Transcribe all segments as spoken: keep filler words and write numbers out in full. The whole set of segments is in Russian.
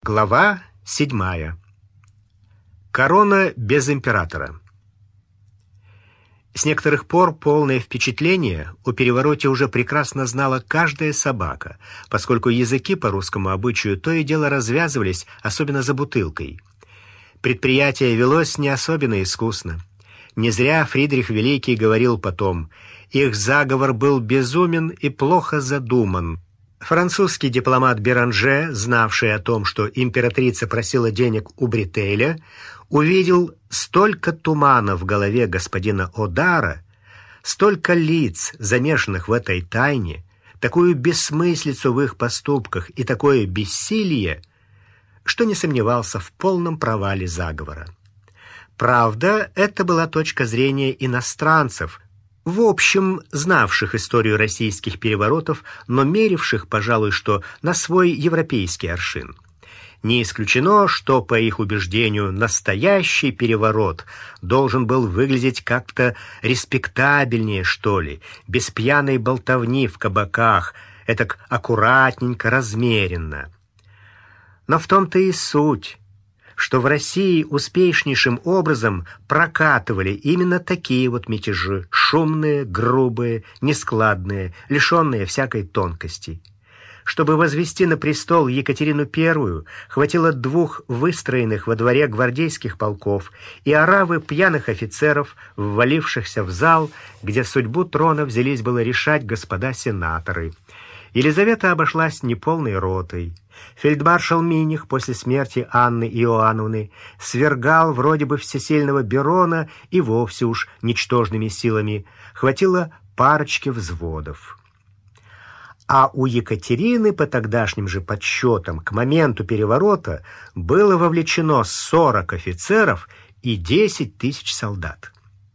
Глава седьмая. Корона без императора. С некоторых пор полное впечатление о перевороте уже прекрасно знала каждая собака, поскольку языки по русскому обычаю то и дело развязывались, особенно за бутылкой. Предприятие велось не особенно искусно. Не зря Фридрих Великий говорил потом: их заговор был безумен и плохо задуман. Французский дипломат Беранже, знавший о том, что императрица просила денег у Бретеля, увидел столько тумана в голове господина Одара, столько лиц, замешанных в этой тайне, такую бессмыслицу в их поступках и такое бессилие, что не сомневался в полном провале заговора. Правда, это была точка зрения иностранцев, в общем, знавших историю российских переворотов, но меривших, пожалуй, что на свой европейский аршин. Не исключено, что, по их убеждению, настоящий переворот должен был выглядеть как-то респектабельнее, что ли, без пьяной болтовни в кабаках, этак аккуратненько, размеренно. Но в том-то и суть, что в России успешнейшим образом прокатывали именно такие вот мятежи: шумные, грубые, нескладные, лишенные всякой тонкости. Чтобы возвести на престол Екатерину Первую, хватило двух выстроенных во дворе гвардейских полков и оравы пьяных офицеров, ввалившихся в зал, где судьбу трона взялись было решать господа сенаторы. Елизавета обошлась неполной ротой. Фельдмаршал Миних после смерти Анны Иоанновны свергал вроде бы всесильного Берона и вовсе уж ничтожными силами. Хватило парочки взводов. А у Екатерины по тогдашним же подсчетам к моменту переворота было вовлечено сорок офицеров и десять тысяч солдат.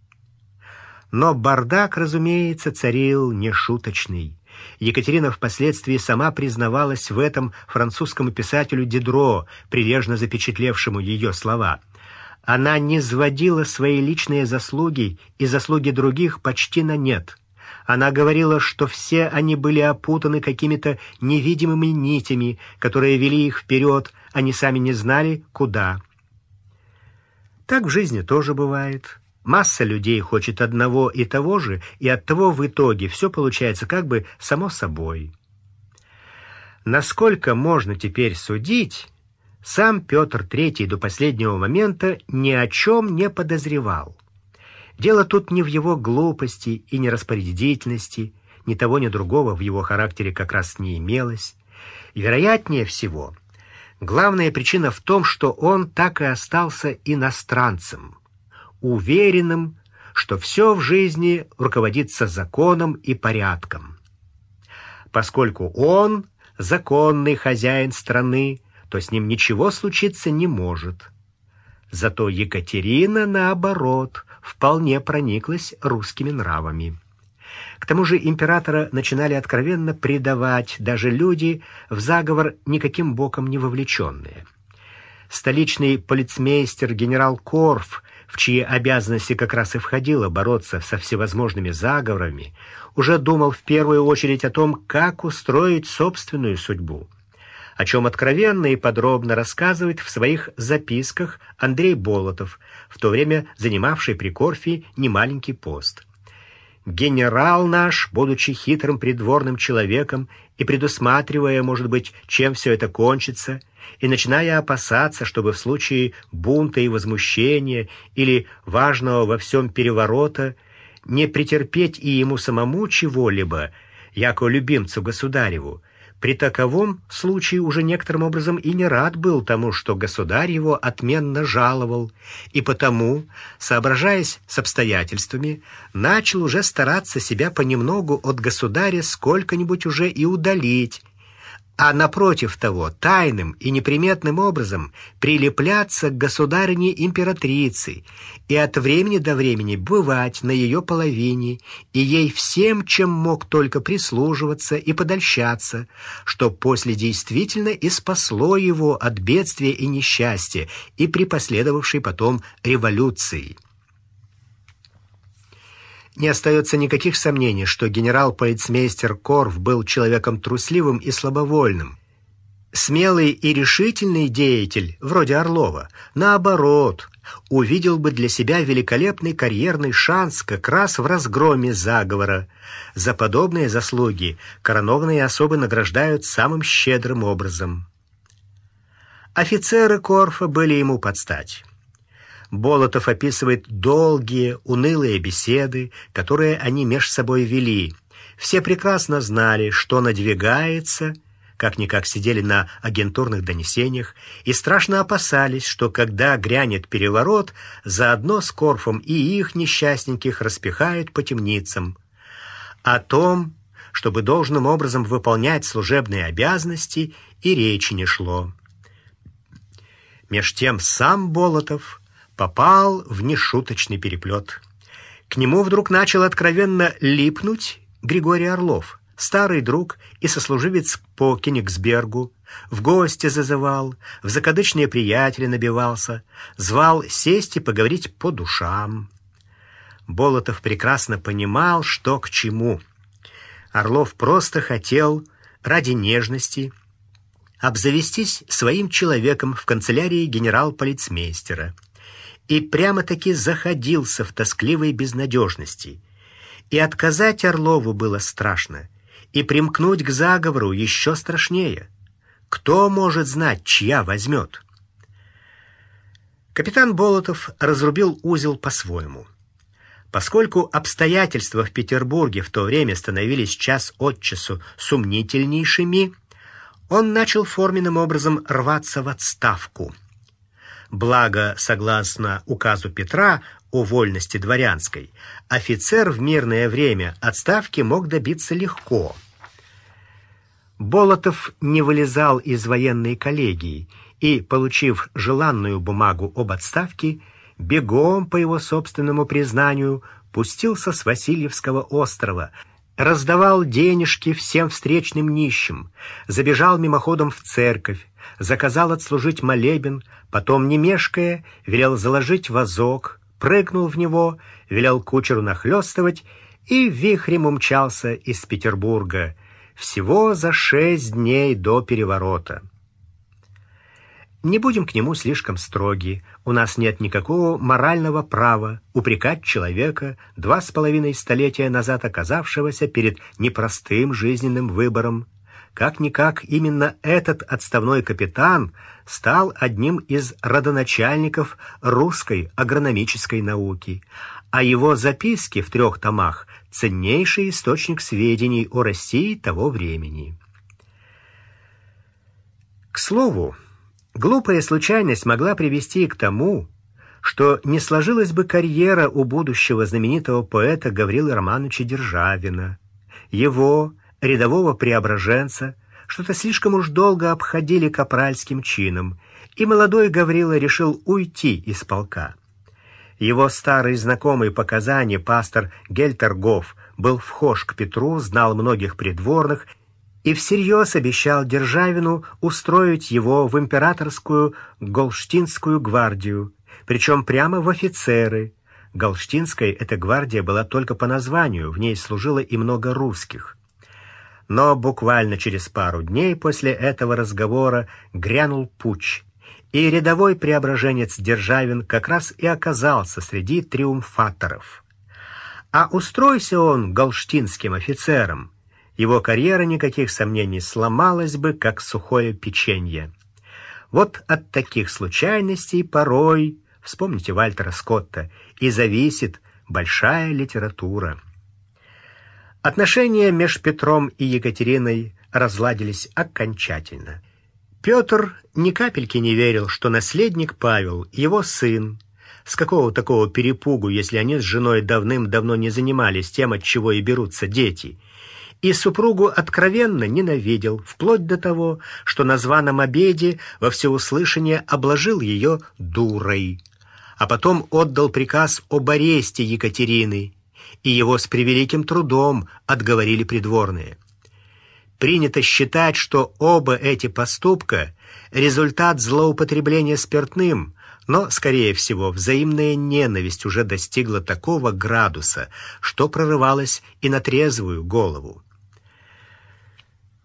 Но бардак, разумеется, царил нешуточный. Екатерина впоследствии сама признавалась в этом французскому писателю Дидро, прилежно запечатлевшему ее слова. Она низводила свои личные заслуги и заслуги других почти на нет. Она говорила, что все они были опутаны какими-то невидимыми нитями, которые вели их вперед, они сами не знали, куда. Так в жизни тоже бывает. Масса людей хочет одного и того же, и оттого в итоге все получается как бы само собой. Насколько можно теперь судить, сам Петр Третий до последнего момента ни о чем не подозревал. Дело тут не в его глупости и нераспорядительности, ни того, ни другого в его характере как раз не имелось. И, вероятнее всего, главная причина в том, что он так и остался иностранцем, уверенным, что все в жизни руководится законом и порядком. Поскольку он законный хозяин страны, то с ним ничего случиться не может. Зато Екатерина, наоборот, вполне прониклась русскими нравами. К тому же императора начинали откровенно предавать даже люди, в заговор никаким боком не вовлеченные. Столичный полицмейстер генерал Корф, в чьи обязанности как раз и входило бороться со всевозможными заговорами, уже думал в первую очередь о том, как устроить собственную судьбу, о чем откровенно и подробно рассказывает в своих записках Андрей Болотов, в то время занимавший при Корфе немаленький пост. Генерал наш, будучи хитрым придворным человеком и предусматривая, может быть, чем все это кончится, и начиная опасаться, чтобы в случае бунта и возмущения или важного во всем переворота не претерпеть и ему самому чего-либо, яко любимцу государеву, при таковом случае уже некоторым образом и не рад был тому, что государь его отменно жаловал, и потому, соображаясь с обстоятельствами, начал уже стараться себя понемногу от государя сколько-нибудь уже и удалить, а напротив того, тайным и неприметным образом прилепляться к государине-императрице и от времени до времени бывать на ее половине и ей всем, чем мог только прислуживаться и подольщаться, что после действительно и спасло его от бедствия и несчастья и при последовавшей потом революции. Не остается никаких сомнений, что генерал-полицмейстер Корф был человеком трусливым и слабовольным. Смелый и решительный деятель, вроде Орлова, наоборот, увидел бы для себя великолепный карьерный шанс как раз в разгроме заговора. За подобные заслуги коронованные особы награждают самым щедрым образом. Офицеры Корфа были ему подстать. Болотов описывает долгие, унылые беседы, которые они меж собой вели. Все прекрасно знали, что надвигается, как-никак сидели на агентурных донесениях и страшно опасались, что когда грянет переворот, заодно с Корфом и их несчастненьких распихают по темницам. О том, чтобы должным образом выполнять служебные обязанности, и речи не шло. Меж тем сам Болотов попал в нешуточный переплет. К нему вдруг начал откровенно липнуть Григорий Орлов, старый друг и сослуживец по Кенигсбергу, в гости зазывал, в закадычные приятели набивался, звал сесть и поговорить по душам. Болотов прекрасно понимал, что к чему. Орлов просто хотел ради нежности обзавестись своим человеком в канцелярии генерал-полицмейстера. И прямо-таки заходился в тоскливой безнадежности. И отказать Орлову было страшно, и примкнуть к заговору еще страшнее. Кто может знать, чья возьмет? Капитан Болотов разрубил узел по-своему. Поскольку обстоятельства в Петербурге в то время становились час от часу сумнительнейшими, он начал форменным образом рваться в отставку. Благо, согласно указу Петра о вольности дворянской, офицер в мирное время отставки мог добиться легко. Болотов не вылезал из военной коллегии и, получив желанную бумагу об отставке, бегом, по его собственному признанию, пустился с Васильевского острова, раздавал денежки всем встречным нищим, забежал мимоходом в церковь, заказал отслужить молебен, потом, не мешкая, велел заложить вазок, прыгнул в него, велел кучеру нахлёстывать и вихрем умчался из Петербурга, всего за шесть дней до переворота. Не будем к нему слишком строги, у нас нет никакого морального права упрекать человека, два с половиной столетия назад оказавшегося перед непростым жизненным выбором. Как-никак именно этот отставной капитан стал одним из родоначальников русской агрономической науки, а его записки в трех томах — ценнейший источник сведений о России того времени. К слову, глупая случайность могла привести к тому, что не сложилась бы карьера у будущего знаменитого поэта Гаврилы Романовича Державина. Его, рядового преображенца, что-то слишком уж долго обходили капральским чином, и молодой Гаврила решил уйти из полка. Его старый знакомый по Казани пастор Гельтергоф был вхож к Петру, знал многих придворных и всерьез обещал Державину устроить его в императорскую Голштинскую гвардию, причем прямо в офицеры. Голштинская эта гвардия была только по названию, в ней служило и много русских. Но буквально через пару дней после этого разговора грянул путч, и рядовой преображенец Державин как раз и оказался среди триумфаторов. А устройся он голштинским офицером, его карьера, никаких сомнений, сломалась бы, как сухое печенье. Вот от таких случайностей порой, вспомните Вальтера Скотта, и зависит большая литература. Отношения меж Петром и Екатериной разладились окончательно. Петр ни капельки не верил, что наследник Павел, его сын, с какого такого перепугу, если они с женой давным-давно не занимались тем, от чего и берутся дети, и супругу откровенно ненавидел, вплоть до того, что на званом обеде во всеуслышание обложил ее дурой, а потом отдал приказ об аресте Екатерины, и его с превеликим трудом отговорили придворные. Принято считать, что оба эти поступка — результат злоупотребления спиртным, но, скорее всего, взаимная ненависть уже достигла такого градуса, что прорывалась и на трезвую голову.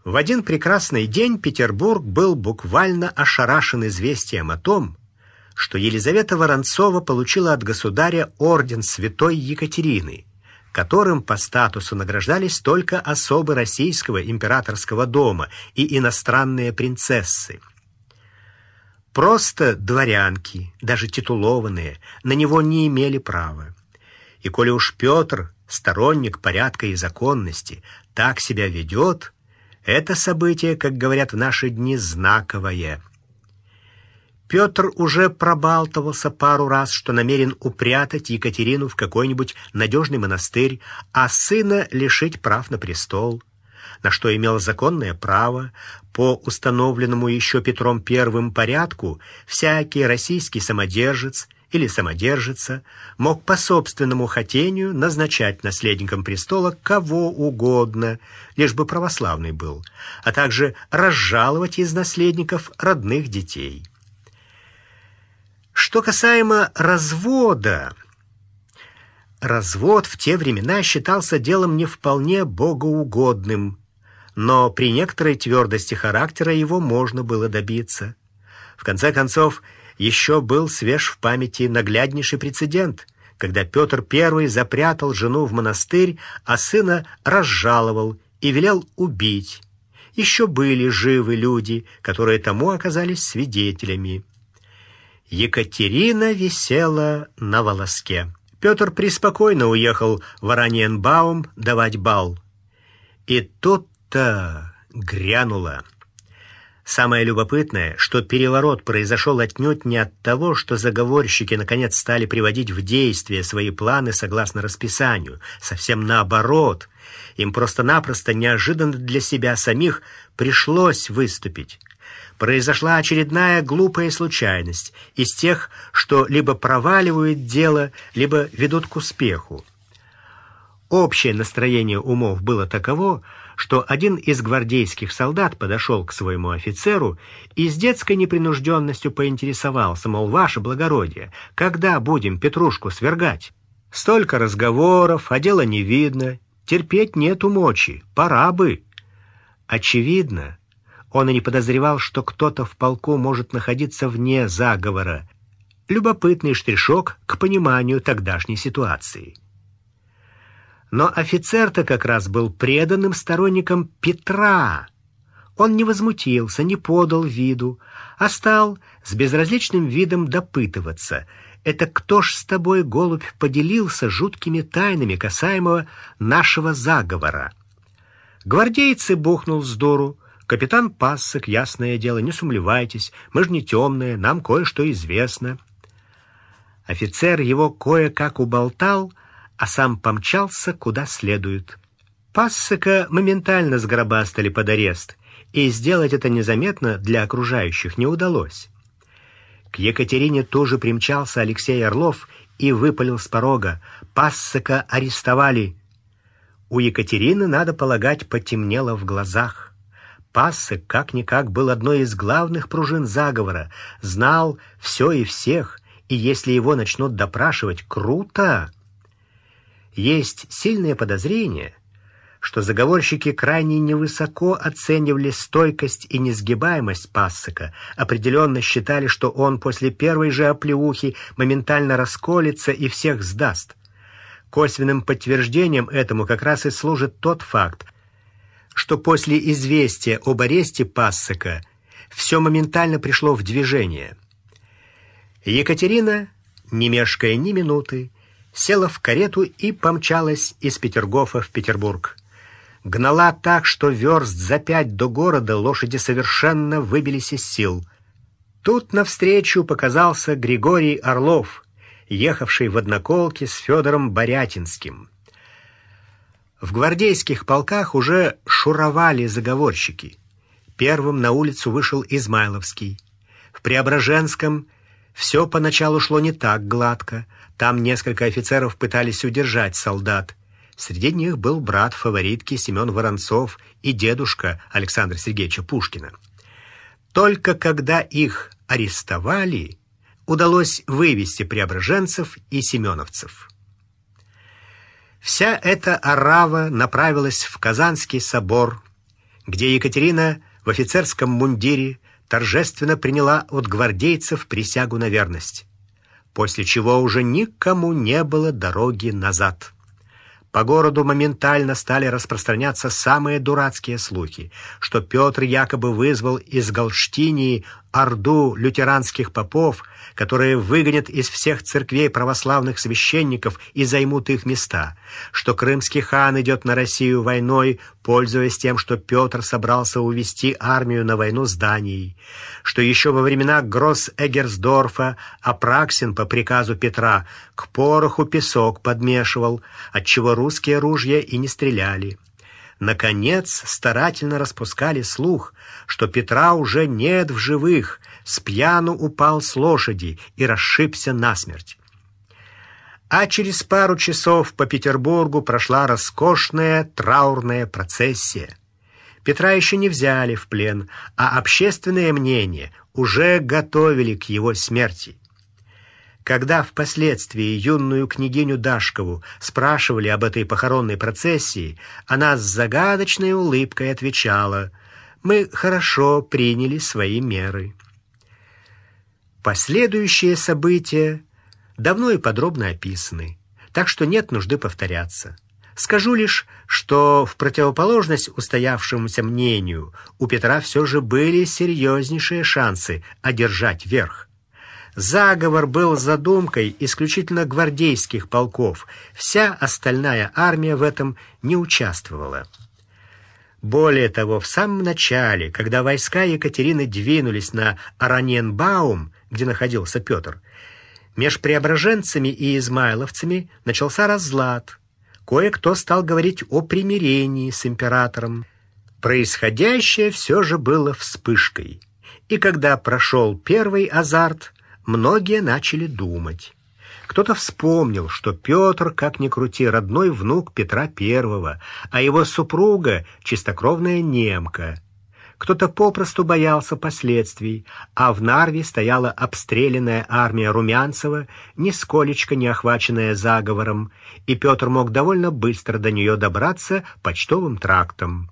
В один прекрасный день Петербург был буквально ошарашен известием о том, что Елизавета Воронцова получила от государя орден Святой Екатерины, которым по статусу награждались только особы российского императорского дома и иностранные принцессы. Просто дворянки, даже титулованные, на него не имели права. И коли уж Петр, сторонник порядка и законности, так себя ведет, это событие, как говорят в наши дни, знаковое. Петр уже пробалтывался пару раз, что намерен упрятать Екатерину в какой-нибудь надежный монастырь, а сына лишить прав на престол, на что имел законное право. По установленному еще Петром Первым порядку всякий российский самодержец или самодержица мог по собственному хотению назначать наследником престола кого угодно, лишь бы православный был, а также разжаловать из наследников родных детей. Что касаемо развода, развод в те времена считался делом не вполне богоугодным, но при некоторой твердости характера его можно было добиться. В конце концов, еще был свеж в памяти нагляднейший прецедент, когда Петр Первый запрятал жену в монастырь, а сына разжаловал и велел убить. Еще были живы люди, которые тому оказались свидетелями. Екатерина висела на волоске. Петр преспокойно уехал в Ораниенбаум давать бал. И тут-то грянуло. Самое любопытное, что переворот произошел отнюдь не от того, что заговорщики наконец стали приводить в действие свои планы согласно расписанию. Совсем наоборот. Им просто-напросто неожиданно для себя самих пришлось выступить. Произошла очередная глупая случайность из тех, что либо проваливают дело, либо ведут к успеху. Общее настроение умов было таково, что один из гвардейских солдат подошел к своему офицеру и с детской непринужденностью поинтересовался, мол, ваше благородие, когда будем Петрушку свергать? Столько разговоров, а дела не видно, терпеть нету мочи, пора бы. Очевидно, он и не подозревал, что кто-то в полку может находиться вне заговора. Любопытный штришок к пониманию тогдашней ситуации. Но офицер-то как раз был преданным сторонником Петра. Он не возмутился, не подал виду, а стал с безразличным видом допытываться. Это кто ж с тобой, голубь, поделился жуткими тайнами касаемого нашего заговора? Гвардейцы бухнул с дуру. Капитан Пассек, ясное дело, не сумлевайтесь, мы ж не темные, нам кое-что известно. Офицер его кое-как уболтал, а сам помчался куда следует. Пассека моментально сгробастали под арест, и сделать это незаметно для окружающих не удалось. К Екатерине тоже примчался Алексей Орлов и выпалил с порога: Пассека арестовали. У Екатерины, надо полагать, потемнело в глазах. Пассек как-никак был одной из главных пружин заговора, знал все и всех, и если его начнут допрашивать, круто. Есть сильное подозрение, что заговорщики крайне невысоко оценивали стойкость и несгибаемость Пассека, определенно считали, что он после первой же оплеухи моментально расколется и всех сдаст. Косвенным подтверждением этому как раз и служит тот факт, что после известия об аресте Пассека все моментально пришло в движение. Екатерина, не мешкая ни минуты, села в карету и помчалась из Петергофа в Петербург. Гнала так, что верст за пять до города лошади совершенно выбились из сил. Тут навстречу показался Григорий Орлов, ехавший в одноколке с Федором Борятинским. В гвардейских полках уже шуровали заговорщики. Первым на улицу вышел Измайловский. В Преображенском все поначалу шло не так гладко. Там несколько офицеров пытались удержать солдат. Среди них был брат фаворитки Семен Воронцов и дедушка Александра Сергеевича Пушкина. Только когда их арестовали, удалось вывести преображенцев и семеновцев. Вся эта орава направилась в Казанский собор, где Екатерина в офицерском мундире торжественно приняла от гвардейцев присягу на верность, после чего уже никому не было дороги назад. По городу моментально стали распространяться самые дурацкие слухи, что Петр якобы вызвал из Галштинии орду лютеранских попов, которые выгонят из всех церквей православных священников и займут их места, что крымский хан идет на Россию войной, пользуясь тем, что Петр собрался увести армию на войну с Данией, что еще во времена Гросс-Эгерсдорфа Апраксин по приказу Петра к пороху песок подмешивал, отчего русские ружья и не стреляли. Наконец, старательно распускали слух, что Петра уже нет в живых, спьяну упал с лошади и расшибся насмерть. А через пару часов по Петербургу прошла роскошная траурная процессия. Петра еще не взяли в плен, а общественное мнение уже готовили к его смерти. Когда впоследствии юную княгиню Дашкову спрашивали об этой похоронной процессии, она с загадочной улыбкой отвечала: «Мы хорошо приняли свои меры». Последующие события давно и подробно описаны, так что нет нужды повторяться. Скажу лишь, что в противоположность устоявшемуся мнению у Петра все же были серьезнейшие шансы одержать верх. Заговор был задумкой исключительно гвардейских полков, вся остальная армия в этом не участвовала. Более того, в самом начале, когда войска Екатерины двинулись на Араньенбаум, где находился Петр, меж преображенцами и измайловцами начался разлад. Кое-кто стал говорить о примирении с императором. Происходящее все же было вспышкой. И когда прошел первый азарт, многие начали думать. Кто-то вспомнил, что Петр, как ни крути, родной внук Петра Первого, а его супруга — чистокровная немка. Кто-то попросту боялся последствий, а в Нарве стояла обстрелянная армия Румянцева, нисколечко не охваченная заговором, и Петр мог довольно быстро до нее добраться почтовым трактом.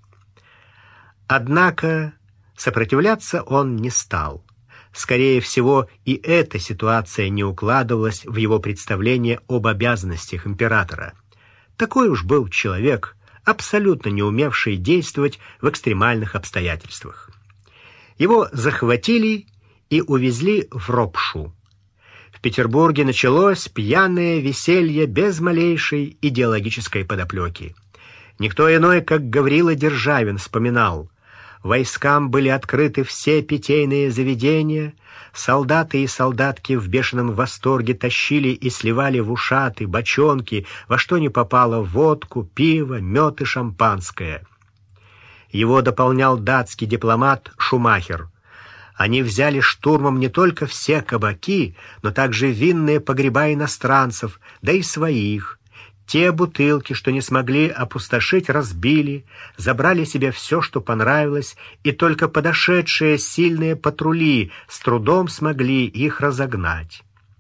Однако сопротивляться он не стал. Скорее всего, и эта ситуация не укладывалась в его представление об обязанностях императора. Такой уж был человек, абсолютно не умевший действовать в экстремальных обстоятельствах. Его захватили и увезли в Ропшу. В Петербурге началось пьяное веселье без малейшей идеологической подоплеки. Никто иной, как Гаврила Державин, вспоминал: войскам были открыты все питейные заведения, солдаты и солдатки в бешеном восторге тащили и сливали в ушаты, бочонки, во что ни попало водку, пиво, мед и шампанское. Его дополнял датский дипломат Шумахер. Они взяли штурмом не только все кабаки, но также винные погреба иностранцев, да и своих. Те бутылки, что не смогли опустошить, разбили, забрали себе все, что понравилось, и только подошедшие сильные патрули с трудом смогли их разогнать.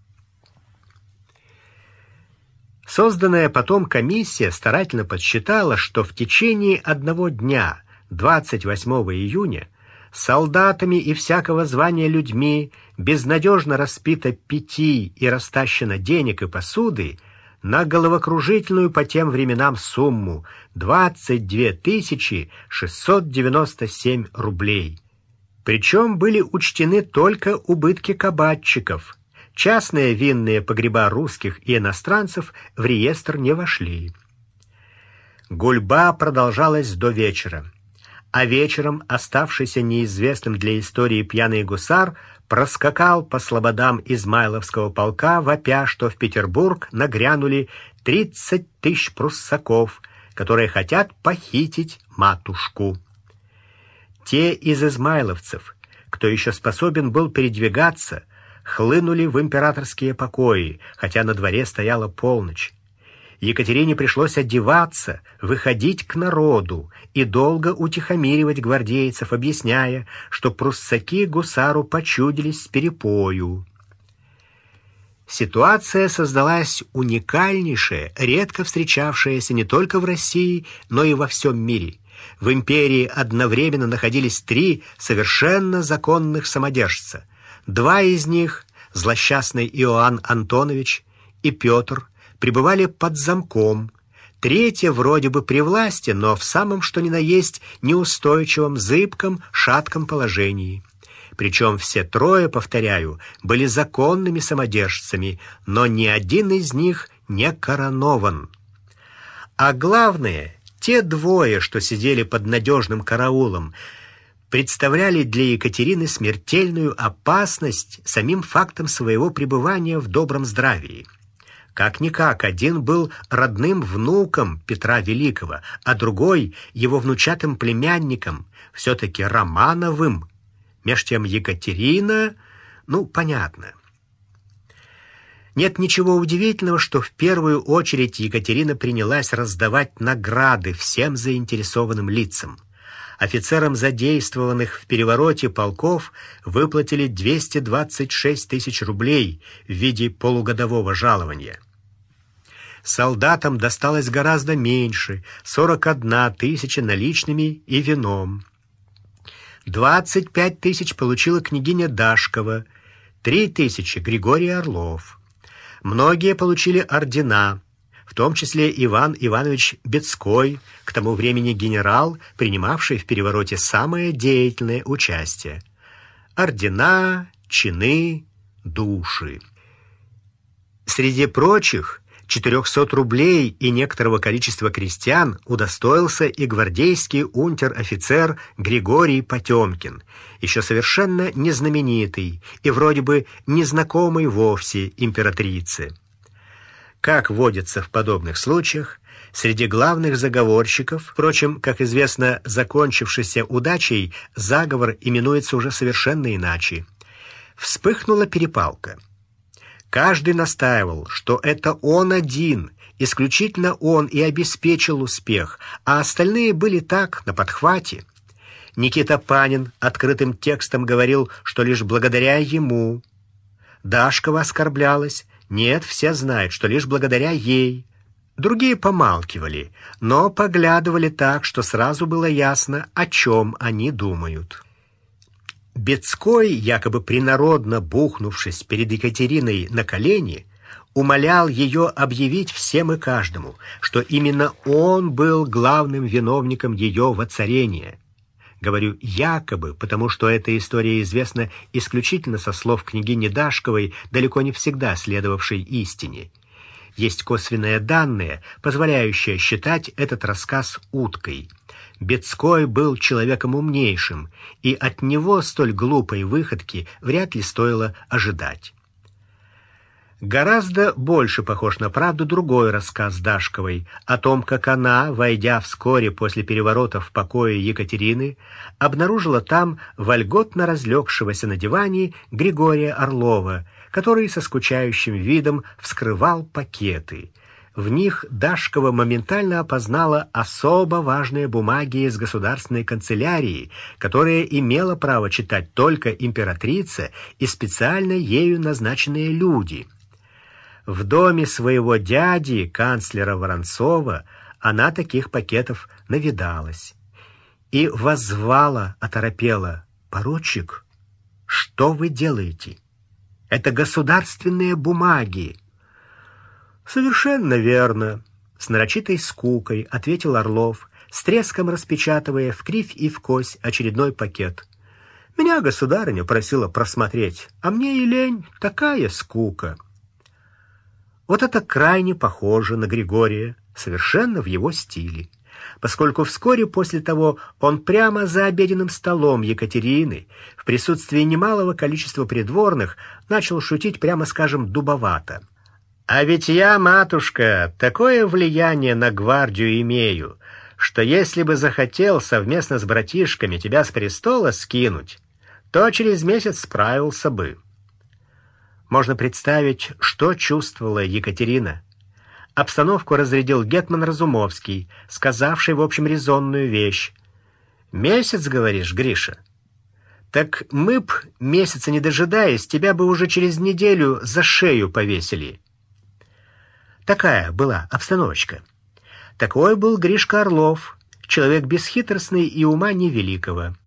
Созданная потом комиссия старательно подсчитала, что в течение одного дня, двадцать восьмого июня, солдатами и всякого звания людьми безнадежно распито питий и растащено денег и посуды на головокружительную по тем временам сумму двадцать две тысячи шестьсот девяносто семь рублей. Причем были учтены только убытки кабачиков. Частные винные погреба русских и иностранцев в реестр не вошли. Гульба продолжалась до вечера, а вечером оставшийся неизвестным для истории пьяный гусар проскакал по слободам Измайловского полка, вопя, что в Петербург нагрянули тридцать тысяч пруссаков, которые хотят похитить матушку. Те из измайловцев, кто еще способен был передвигаться, хлынули в императорские покои, хотя на дворе стояла полночь. Екатерине пришлось одеваться, выходить к народу и долго утихомиривать гвардейцев, объясняя, что пруссаки гусару почудились с перепою. Ситуация создалась уникальнейшая, редко встречавшаяся не только в России, но и во всем мире. В империи одновременно находились три совершенно законных самодержца. Два из них, злосчастный Иоанн Антонович и Петр, пребывали под замком. Третья вроде бы при власти, но в самом что ни на есть неустойчивом, зыбком, шатком положении. Причем все трое, повторяю, были законными самодержцами, но ни один из них не коронован. А главное, те двое, что сидели под надежным караулом, представляли для Екатерины смертельную опасность самим фактом своего пребывания в добром здравии. Как-никак, один был родным внуком Петра Великого, а другой — его внучатым племянником, все-таки Романовым. Меж тем Екатерина, ну, понятно. Нет ничего удивительного, что в первую очередь Екатерина принялась раздавать награды всем заинтересованным лицам. Офицерам задействованных в перевороте полков выплатили двести двадцать шесть тысяч рублей в виде полугодового жалования. Солдатам досталось гораздо меньше — сорок одна тысяча наличными и вином. двадцать пять тысяч получила княгиня Дашкова, три тысячи Григорий Орлов. Многие получили ордена, в том числе Иван Иванович Бецкой, к тому времени генерал, принимавший в перевороте самое деятельное участие. Ордена, чины, души. Среди прочих четырехсот рублей и некоторого количества крестьян удостоился и гвардейский унтер-офицер Григорий Потемкин, еще совершенно незнаменитый и вроде бы незнакомый вовсе императрице. Как водится в подобных случаях, среди главных заговорщиков, впрочем, как известно, закончившийся удачей, заговор именуется уже совершенно иначе, вспыхнула перепалка. Каждый настаивал, что это он один, исключительно он и обеспечил успех, а остальные были так, на подхвате. Никита Панин открытым текстом говорил, что лишь благодаря ему. Дашкова оскорблялась. Нет, все знают, что лишь благодаря ей. Другие помалкивали, но поглядывали так, что сразу было ясно, о чем они думают. Бецкой, якобы принародно бухнувшись перед Екатериной на колени, умолял ее объявить всем и каждому, что именно он был главным виновником ее воцарения. Говорю «якобы», потому что эта история известна исключительно со слов княгини Дашковой, далеко не всегда следовавшей истине. Есть косвенные данные, позволяющие считать этот рассказ уткой. Бецкой был человеком умнейшим, и от него столь глупой выходки вряд ли стоило ожидать. Гораздо больше похож на правду другой рассказ Дашковой о том, как она, войдя вскоре после переворота в покое Екатерины, обнаружила там вольготно разлегшегося на диване Григория Орлова, который со скучающим видом вскрывал пакеты. В них Дашкова моментально опознала особо важные бумаги из государственной канцелярии, которые имела право читать только императрица и специально ею назначенные люди. В доме своего дяди, канцлера Воронцова, она таких пакетов навидалась. И воззвала оторопела: «Поручик, что вы делаете? Это государственные бумаги». «Совершенно верно», — с нарочитой скукой ответил Орлов, с треском распечатывая в кривь и в кось очередной пакет. «Меня государыня просила просмотреть, а мне и лень, такая скука». Вот это крайне похоже на Григория, совершенно в его стиле, поскольку вскоре после того он прямо за обеденным столом Екатерины, в присутствии немалого количества придворных, начал шутить, прямо скажем, дубовато. «А ведь я, матушка, такое влияние на гвардию имею, что если бы захотел совместно с братишками тебя с престола скинуть, то через месяц справился бы». Можно представить, что чувствовала Екатерина. Обстановку разрядил гетман Разумовский, сказавший, в общем, резонную вещь. «Месяц, говоришь, Гриша? Так мы б, месяца не дожидаясь, тебя бы уже через неделю за шею повесили». Такая была обстановочка. Такой был Гришка Орлов, человек бесхитростный и ума невеликого.